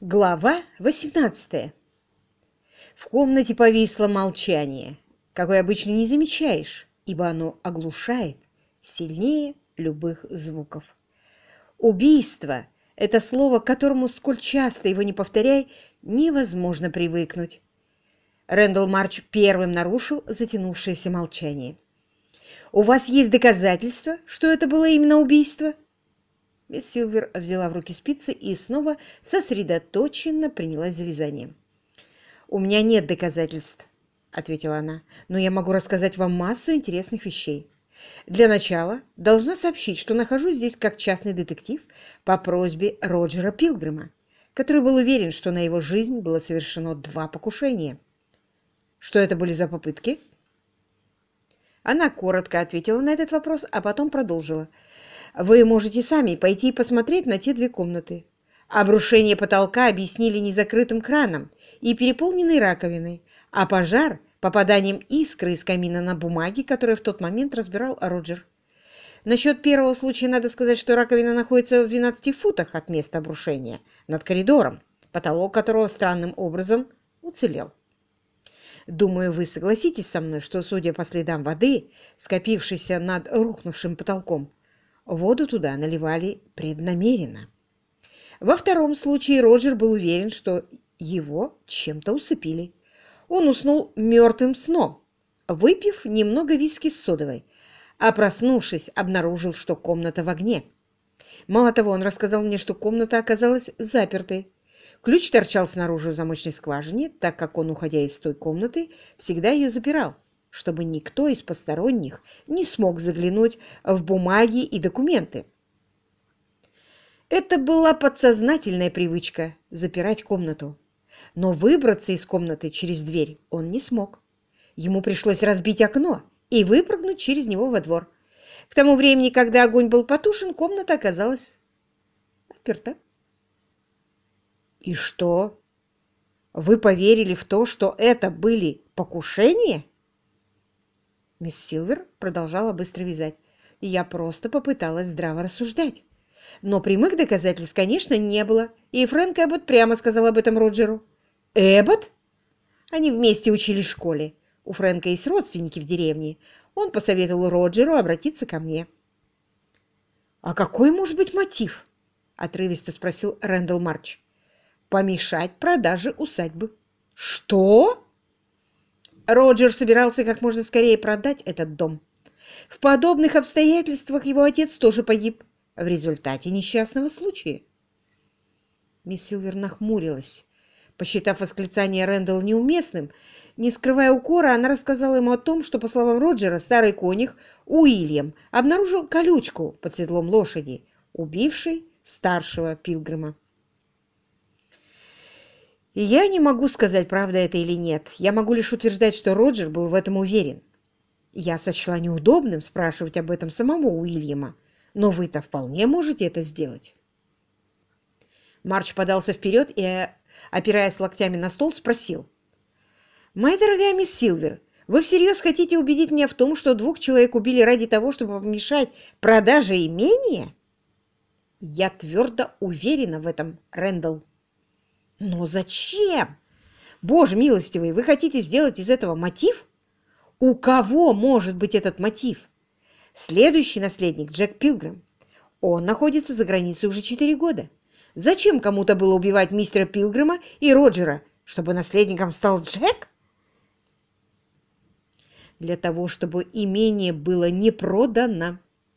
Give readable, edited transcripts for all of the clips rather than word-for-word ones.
Глава 18. В комнате повисло молчание, какое обычно не замечаешь, ибо оно оглушает сильнее любых звуков. Убийство — это слово, к которому, сколь часто его не повторяй, невозможно привыкнуть. Рэндалл Марч первым нарушил затянувшееся молчание. «У вас есть доказательства, что это было именно убийство?» Мисс Силвер взяла в руки спицы и снова сосредоточенно принялась за вязание. «У меня нет доказательств», — ответила она, «но я могу рассказать вам массу интересных вещей. Для начала должна сообщить, что нахожусь здесь как частный детектив по просьбе Роджера Пилгрима, который был уверен, что на его жизнь было совершено 2 покушения. Что это были за попытки?» Она коротко ответила на этот вопрос, а потом продолжила. «Вы можете сами пойти и посмотреть на те 2 комнаты. Обрушение потолка объяснили незакрытым краном и переполненной раковиной, а пожар — попаданием искры из камина на бумаге, которую в тот момент разбирал Роджер. Насчет первого случая надо сказать, что раковина находится в 12 футах от места обрушения, над коридором, потолок которого странным образом уцелел. Думаю, вы согласитесь со мной, что, судя по следам воды, скопившейся над рухнувшим потолком, воду туда наливали преднамеренно. Во втором случае Роджер был уверен, что его чем-то усыпили. Он уснул мертвым сном, выпив немного виски с содовой, а проснувшись, обнаружил, что комната в огне. Мало того, он рассказал мне, что комната оказалась запертой. Ключ торчал снаружи в замочной скважине, так как он, уходя из той комнаты, всегда ее запирал, чтобы никто из посторонних не смог заглянуть в бумаги и документы. Это была подсознательная привычка — запирать комнату. Но выбраться из комнаты через дверь он не смог. Ему пришлось разбить окно и выпрыгнуть через него во двор. К тому времени, когда огонь был потушен, комната оказалась заперта. «И что? Вы поверили в то, что это были покушения?» Мисс Силвер продолжала быстро вязать. «Я просто попыталась здраво рассуждать. Но прямых доказательств, конечно, не было, и Фрэнк Эббот прямо сказал об этом Роджеру». «Эббот?» Они вместе учились в школе. У Фрэнка есть родственники в деревне. Он посоветовал Роджеру обратиться ко мне. «А какой может быть мотив?» — отрывисто спросил Рэндалл Марч. «Помешать продаже усадьбы». «Что?» Роджер собирался как можно скорее продать этот дом. В подобных обстоятельствах его отец тоже погиб в результате несчастного случая. Мисс Силвер нахмурилась. Посчитав восклицание Рэндалла неуместным, не скрывая укора, она рассказала ему о том, что, по словам Роджера, старый конюх Уильям обнаружил колючку под седлом лошади, убившей старшего Пилгрима. И я не могу сказать, правда это или нет. Я могу лишь утверждать, что Роджер был в этом уверен. Я сочла неудобным спрашивать об этом самого Уильяма, но вы-то вполне можете это сделать. Марч подался вперед и, опираясь локтями на стол, спросил. «Моя дорогая мисс Силвер, вы всерьез хотите убедить меня в том, что 2 человек убили ради того, чтобы помешать продаже имения?» «Я твердо уверена в этом, Рэндалл». «Но зачем? Боже милостивый, вы хотите сделать из этого мотив? У кого может быть этот мотив? Следующий наследник — Джек Пилгрим. Он находится за границей уже 4 года. Зачем кому-то было убивать мистера Пилгрима и Роджера, чтобы наследником стал Джек? Для того, чтобы имение было не продано».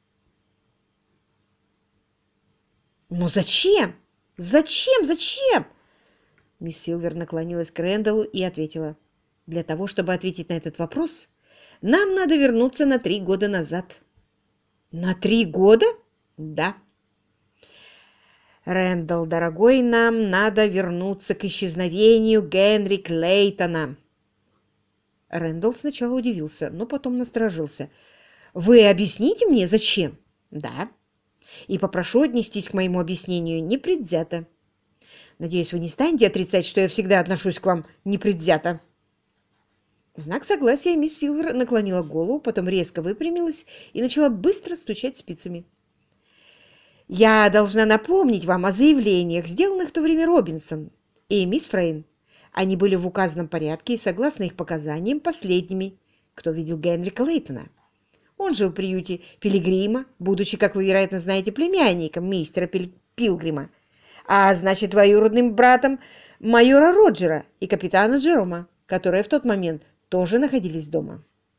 «Но зачем? Зачем? Зачем?» Мисс Силвер наклонилась к Рэндаллу и ответила. «Для того, чтобы ответить на этот вопрос, нам надо вернуться на 3 года назад». «На 3 года?» «Да». «Рэндалл, дорогой, нам надо вернуться к исчезновению Генри Клейтона». Рэндалл сначала удивился, но потом насторожился. «Вы объясните мне, зачем?» «Да. И попрошу отнестись к моему объяснению непредвзято. Надеюсь, вы не станете отрицать, что я всегда отношусь к вам непредвзято». В знак согласия мисс Силвер наклонила голову, потом резко выпрямилась и начала быстро стучать спицами. Я должна напомнить вам о заявлениях, сделанных в то время Робинсон и мисс Фрейн. Они были в указанном порядке и, согласно их показаниям, последними, кто видел Генрика Лейтона. Он жил в приюте Пилигрима, будучи, как вы, вероятно, знаете, племянником мистера Пилгрима, а значит, двоюродным братом майора Роджера и капитана Джерома, которые в тот момент тоже находились дома.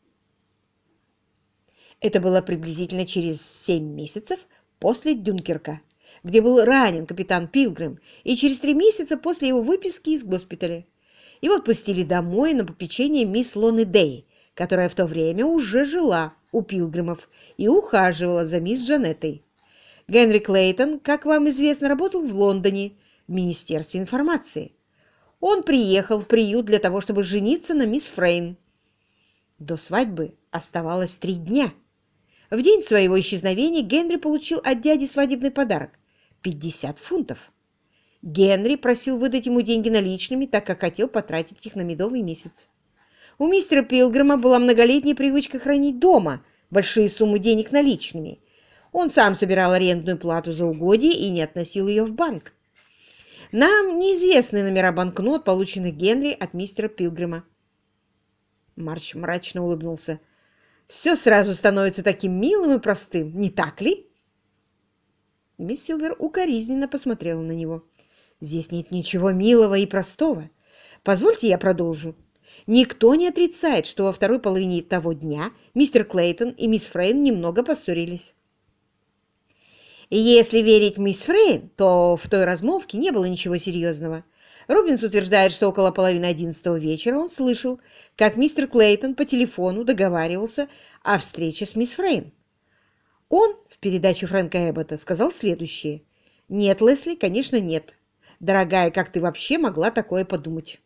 Это было приблизительно через 7 месяцев после Дюнкерка, где был ранен капитан Пилгрим, и через 3 месяца после его выписки из госпиталя. Его отпустили домой на попечение мисс Лоны Дэй, которая в то время уже жила у Пилгримов и ухаживала за мисс Джанеттой. Генри Клейтон, как вам известно, работал в Лондоне в Министерстве информации. Он приехал в приют для того, чтобы жениться на мисс Фрейн. До свадьбы оставалось 3 дня. В день своего исчезновения Генри получил от дяди свадебный подарок – 50 фунтов. Генри просил выдать ему деньги наличными, так как хотел потратить их на медовый месяц. У мистера Пилгрима была многолетняя привычка хранить дома большие суммы денег наличными. Он сам собирал арендную плату за угодье и не относил ее в банк. Нам неизвестны номера банкнот, полученных Генри от мистера Пилгрима. Марч мрачно улыбнулся. «Все сразу становится таким милым и простым, не так ли?» Мисс Силвер укоризненно посмотрела на него. «Здесь нет ничего милого и простого. Позвольте я продолжу. Никто не отрицает, что во второй половине того дня мистер Клейтон и мисс Фрейн немного поссорились. И если верить мисс Фрейн, то в той размолвке не было ничего серьезного. Робинс утверждает, что около половины 11 вечера он слышал, как мистер Клейтон по телефону договаривался о встрече с мисс Фрейн. Он в передаче Фрэнка Эббота сказал следующее. «Нет, Лесли, конечно, нет. Дорогая, как ты вообще могла такое подумать?»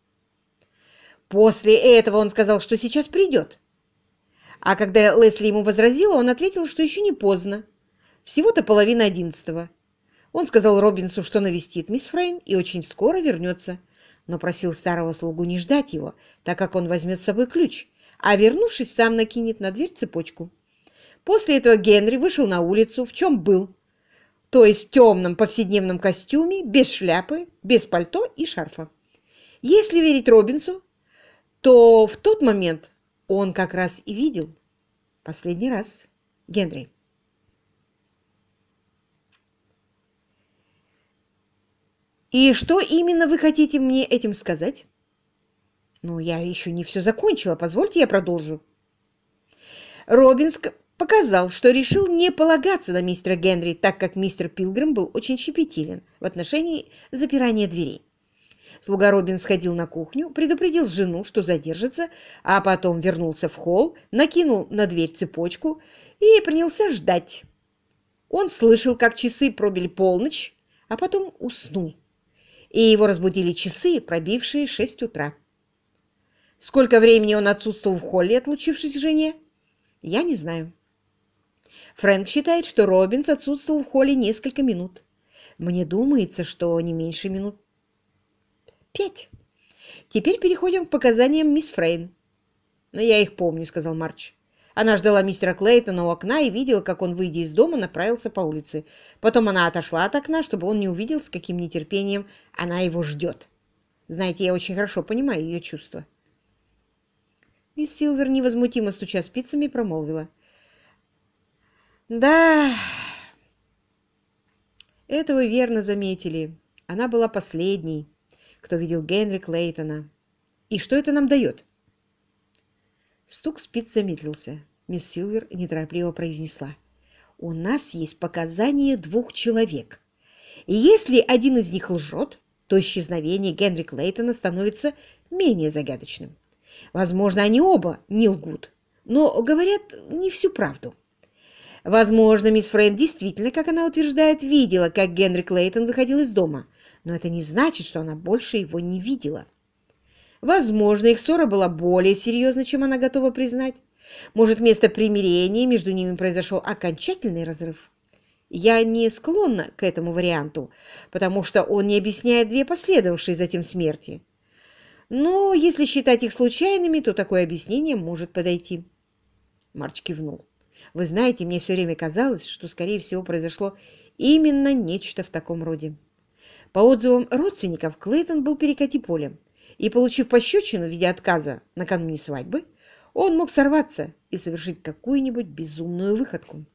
После этого он сказал, что сейчас придет. А когда Лесли ему возразила, он ответил, что еще не поздно. Всего-то половина 11. Он сказал Робинсу, что навестит мисс Фрейн и очень скоро вернется, но просил старого слугу не ждать его, так как он возьмет с собой ключ, а, вернувшись, сам накинет на дверь цепочку. После этого Генри вышел на улицу, в чем был, то есть в темном повседневном костюме, без шляпы, без пальто и шарфа. Если верить Робинсу, то в тот момент он как раз и видел последний раз Генри. И что именно вы хотите мне этим сказать? Ну, я еще не все закончила. Позвольте, я продолжу. Робинс показал, что решил не полагаться на мистера Генри, так как мистер Пилгрим был очень щепетилен в отношении запирания дверей. Слуга Робин сходил на кухню, предупредил жену, что задержится, а потом вернулся в холл, накинул на дверь цепочку и принялся ждать. Он слышал, как часы пробили полночь, а потом уснул. И его разбудили часы, пробившие 6 утра. Сколько времени он отсутствовал в холле, отлучившись к жене, я не знаю. Фрэнк считает, что Робинс отсутствовал в холле несколько минут. Мне думается, что не меньше минут 5. Теперь переходим к показаниям мисс Фрейн. «Но я их помню», — сказал Марч. Она ждала мистера Клейтона у окна и видела, как он, выйдя из дома, направился по улице. Потом она отошла от окна, чтобы он не увидел, с каким нетерпением она его ждет. Знаете, я очень хорошо понимаю ее чувства. Мисс Силвер, невозмутимо стуча спицами, промолвила. «Да, это вы верно заметили. Она была последней, кто видел Генри Клейтона. И что это нам дает?» Стук спиц замедлился. Мисс Силвер неторопливо произнесла. «У нас есть показания 2 человек. И если один из них лжет, то исчезновение Генри Клейтона становится менее загадочным. Возможно, они оба не лгут, но говорят не всю правду. Возможно, мисс Фрейн действительно, как она утверждает, видела, как Генри Клейтон выходил из дома, но это не значит, что она больше его не видела. Возможно, их ссора была более серьезной, чем она готова признать. Может, вместо примирения между ними произошел окончательный разрыв. Я не склонна к этому варианту, потому что он не объясняет 2 последовавшие затем смерти. Но если считать их случайными, то такое объяснение может подойти. Марч кивнул. Вы знаете, мне все время казалось, что, скорее всего, произошло Именно нечто в таком роде. По отзывам родственников, Клейтон был перекати полем, и, получив пощечину в виде отказа накануне свадьбы, он мог сорваться и совершить какую-нибудь безумную выходку.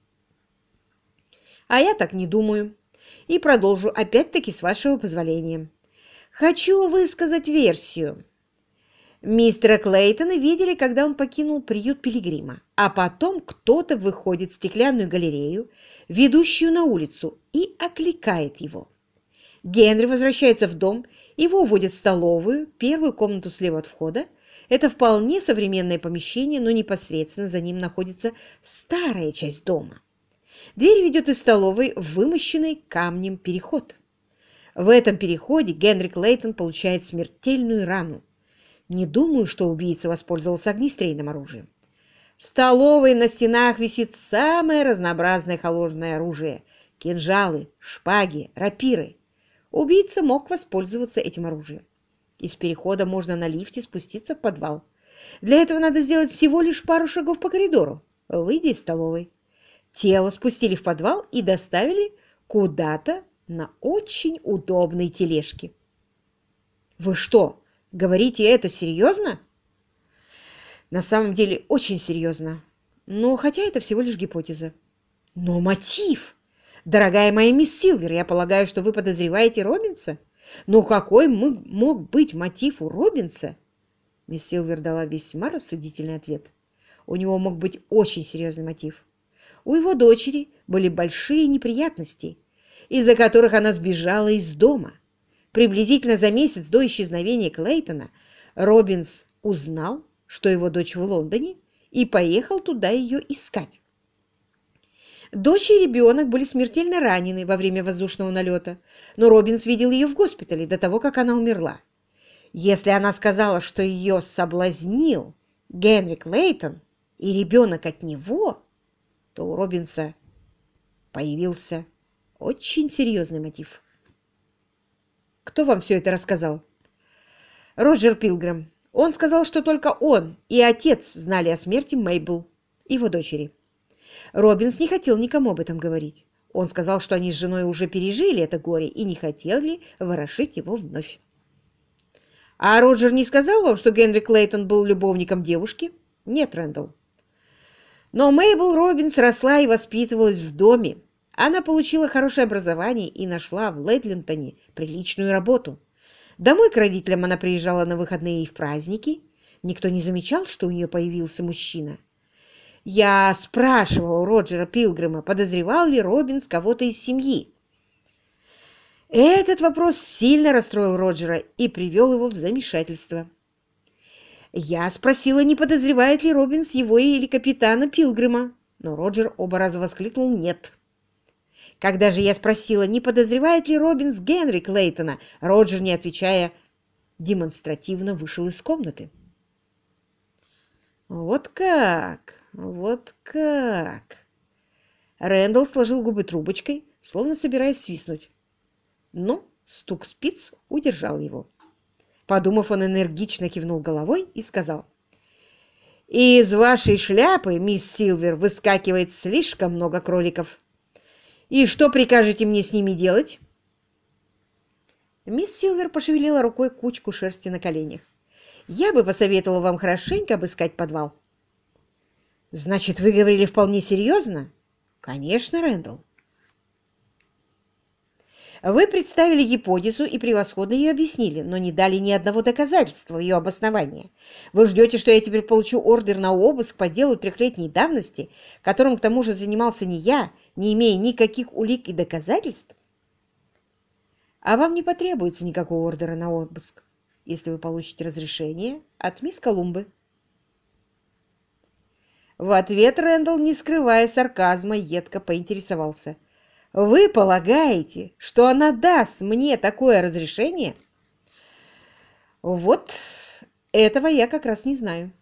А я так не думаю. И продолжу опять-таки с вашего позволения. Хочу высказать версию. Мистера Клейтона видели, когда он покинул приют Пилигрима, а потом кто-то выходит в стеклянную галерею, ведущую на улицу, и окликает его. Генри возвращается в дом, его уводят в столовую, первую комнату слева от входа. Это вполне современное помещение, но непосредственно за ним находится старая часть дома. Дверь ведет из столовой в вымощенный камнем переход. В этом переходе Генри Клейтон получает смертельную рану. Не думаю, что убийца воспользовался огнестрельным оружием. В столовой на стенах висит самое разнообразное холодное оружие – кинжалы, шпаги, рапиры. Убийца мог воспользоваться этим оружием. Из перехода можно на лифте спуститься в подвал. Для этого надо сделать всего лишь пару шагов по коридору, выйдя из столовой. Тело спустили в подвал и доставили куда-то на очень удобной тележке. Вы что, говорите это серьезно? На самом деле очень серьезно. Но хотя это всего лишь гипотеза. Но мотив! Дорогая моя мисс Силвер, я полагаю, что вы подозреваете Робинса? Но какой мог быть мотив у Робинса? Мисс Силвер дала весьма рассудительный ответ. У него мог быть очень серьезный мотив. У его дочери были большие неприятности, из-за которых она сбежала из дома. Приблизительно за месяц до исчезновения Клейтона Робинс узнал, что его дочь в Лондоне, и поехал туда ее искать. Дочь и ребенок были смертельно ранены во время воздушного налета, но Робинс видел ее в госпитале до того, как она умерла. Если она сказала, что ее соблазнил Генри Клейтон и ребенок от него, то у Робинса появился очень серьезный мотив. Кто вам все это рассказал? Роджер Пилгрим. Он сказал, что только он и отец знали о смерти Мейбл, его дочери. Робинс не хотел никому об этом говорить. Он сказал, что они с женой уже пережили это горе и не хотели ворошить его вновь. А Роджер не сказал вам, что Генри Клейтон был любовником девушки? Нет, Рэндалл. Но Мейбл Робинс росла и воспитывалась в доме. Она получила хорошее образование и нашла в Лэдлинтоне приличную работу. Домой к родителям она приезжала на выходные и в праздники. Никто не замечал, что у нее появился мужчина. Я спрашивал у Роджера Пилгрима, подозревал ли Робинс кого-то из семьи. Этот вопрос сильно расстроил Роджера и привел его в замешательство. Я спросила, не подозревает ли Робинс его или капитана Пилгрима, но Роджер оба раза воскликнул «нет». Когда же я спросила, не подозревает ли Робинс Генри Клейтона, Роджер, не отвечая, демонстративно вышел из комнаты. Вот как, вот как. Рэндалл сложил губы трубочкой, словно собираясь свистнуть. Но стук спиц удержал его. Подумав, он энергично кивнул головой и сказал: «Из вашей шляпы, мисс Силвер, выскакивает слишком много кроликов. И что прикажете мне с ними делать?» Мисс Силвер пошевелила рукой кучку шерсти на коленях. «Я бы посоветовала вам хорошенько обыскать подвал». «Значит, вы говорили вполне серьезно?» «Конечно, Рэндалл». «Вы представили гипотезу и превосходно ее объяснили, но не дали ни одного доказательства ее обоснования. Вы ждете, что я теперь получу ордер на обыск по делу трехлетней давности, которым к тому же занимался не я, не имея никаких улик и доказательств? А вам не потребуется никакого ордера на обыск, если вы получите разрешение от мисс Колумбы». В ответ Рэндалл, не скрывая сарказма, едко поинтересовался: «Вы полагаете, что она даст мне такое разрешение?» «Вот этого я как раз не знаю».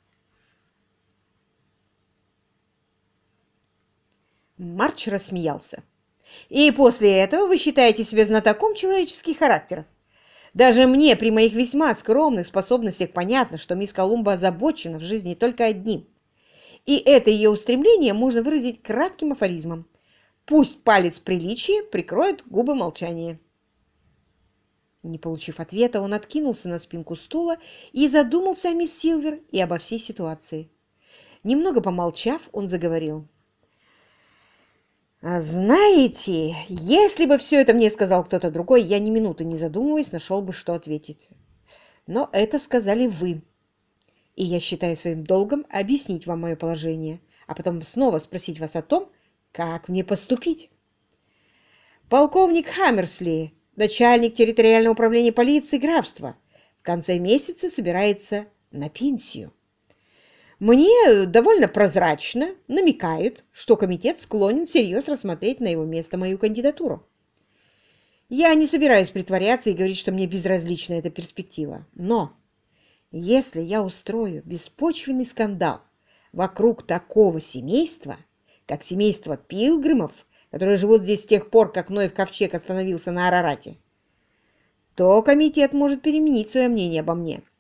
Марч рассмеялся. «И после этого вы считаете себя знатоком человеческих характеров? Даже мне при моих весьма скромных способностях понятно, что мисс Колумба озабочена в жизни только одним. И это ее устремление можно выразить кратким афоризмом: Пусть палец приличия прикроет губы молчания. Не получив ответа, он откинулся на спинку стула и задумался о мисс Силвер и обо всей ситуации. Немного помолчав, он заговорил. «Знаете, если бы все это мне сказал кто-то другой, я ни минуты не задумываясь нашел бы, что ответить. Но это сказали вы, и я считаю своим долгом объяснить вам мое положение, а потом снова спросить вас о том, как мне поступить. Полковник Хаммерсли, начальник территориального управления полиции графства, в конце месяца собирается на пенсию. Мне довольно прозрачно намекают, что комитет склонен всерьез рассмотреть на его место мою кандидатуру. Я не собираюсь притворяться и говорить, что мне безразлична эта перспектива. Но если я устрою беспочвенный скандал вокруг такого семейства, как семейство Пилгримов, которые живут здесь с тех пор, как Ноев ковчег остановился на Арарате, то комитет может переменить свое мнение обо мне.